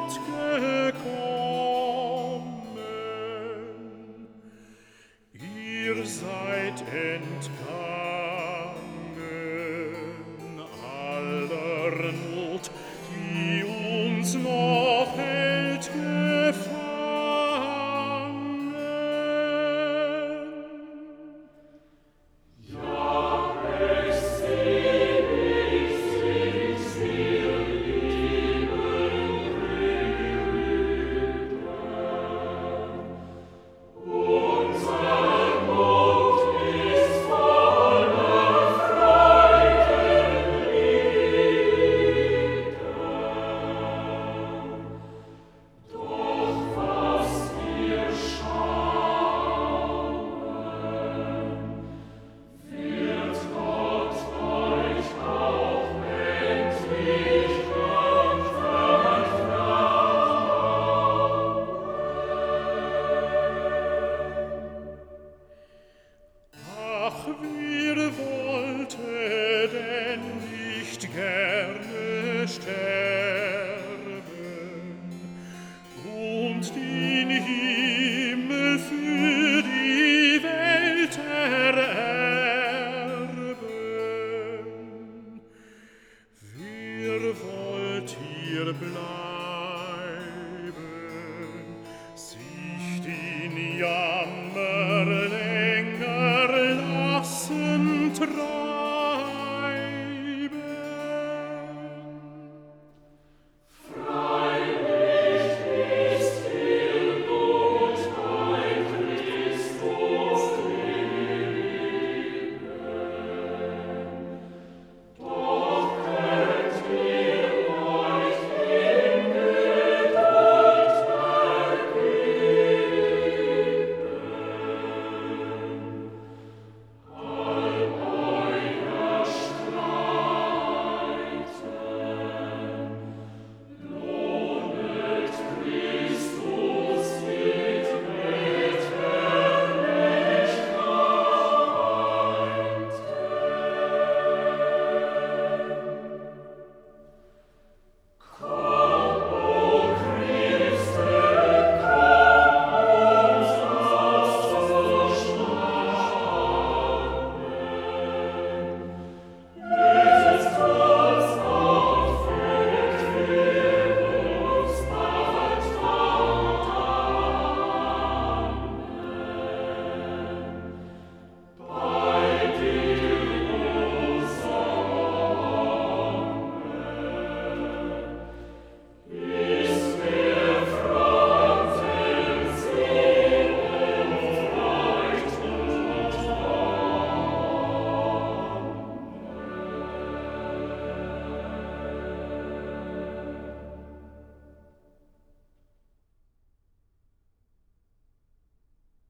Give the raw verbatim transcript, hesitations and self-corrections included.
gekommen. Ihr seid entgangen aller Not, die uns noch hält gefangen. Ja, es selig sind wir, lieben Brüder. Unser Mund ist voller Freudenlieder. Doch was wir schauen, wird Gott euch auch endlich anvertrauen. Ach, wir wollten nicht gerne sterben und den Himmel für die Welt ererben. Wir wollt hier bleiben, sich den Jahren